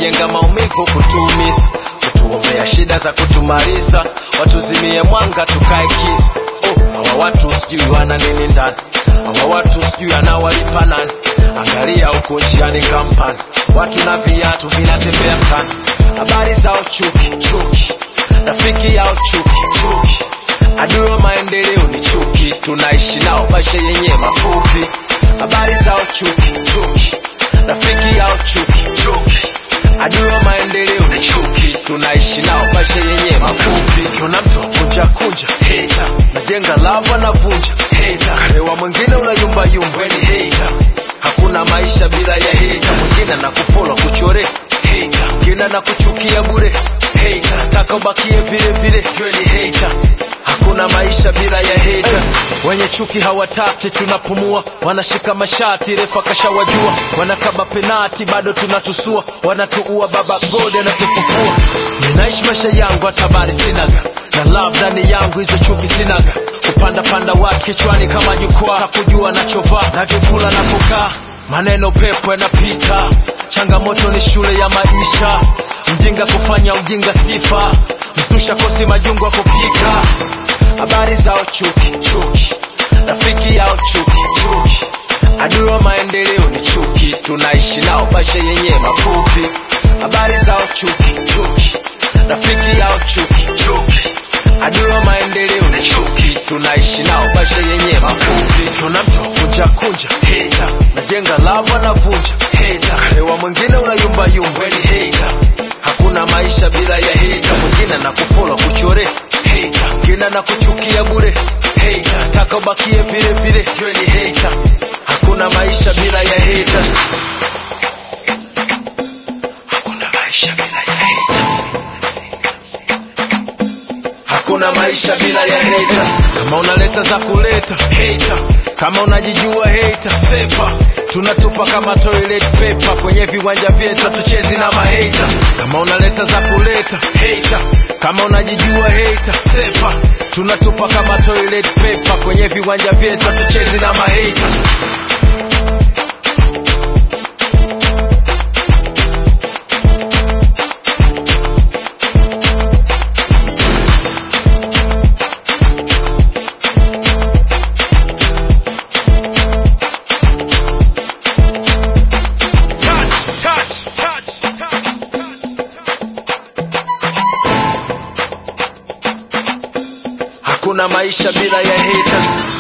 kujenga maumivu, kutuumiza, kutuombea shida za kutumaliza, watuzimie mwanga tukae kisa. Hawa watu sijui wana nini ndani, hawa watu sijui anawalipa nani. Angalia huko njiani kampani, watu na viatu vinatembea mtani. Habari zao chuki, chuki, rafiki yao chuki, chuki, adui wa maendeleo ni chuki. Tunaishi nao maisha yenye mafupi. Habari zao chuki, chuki, rafiki yao chuki, chuki, adui wa maendeleo ni chuki. Tunaishi nao maisha yenye mafupi. Kuna mtu kunja kunja hater, najenga lava na vunja hater, karewa mwingine unayumba yumba ni hater. Hakuna maisha bila ya hater. Mwingine na kufollow kuchore hater, mwingine na kuchukia bure hater, nataka ubakie vile vile ni hater. Hakuna maisha bila ya hater. Wenye chuki hawataki tunapumua, wanashika mashati refa kashawajua, wanakaba penati bado tunatusua, wanatuua baba God anatufufua. Ninaishi maisha yangu hatabari sinaga, na love ndani yangu hizo chuki sinaga. Kupanda panda watu kichwani kama jukwaa, takujua nachovaa na vyakula na kukaa. Maneno pepo yanapita, changamoto ni shule ya maisha. Mjinga kufanya ujinga sifa, msusha kosi majungu kupika. Habari zao chuki, chuki, rafiki yao chuki, chuki, adui wa maendeleo ni chuki. Tunaishi nao maisha yenye mafupi. Habari zao chuki, chuki, rafiki yao chuki, chuki, adui wa maendeleo ni chuki. Tunaishi nao maisha yenye mafupi. Kuna mtu kunja kunja hater, najenga lava na vunja hater, karewa mwingine unayumba yumba ni hater. Hakuna maisha bila ya hater. Mwingine na kufollow kuchore hater, mwingine na kuchukia bure hater, nataka ubakie vile vile ni hater. Hakuna maisha bila ya hater. Hakuna maisha bila ya hater. Hakuna maisha bila ya hater. Kama unaleta za kuleta hater, kama unajijua hater sepa. Tunatupa kama toilet paper kwenye viwanja vyetu, tuchezi na mahater. Kama unaleta za kuleta hater, kama unajijua hater sepa. Tunatupa kama toilet paper kwenye viwanja vyetu, tuchezi na mahater. Hakuna maisha bila ya haters.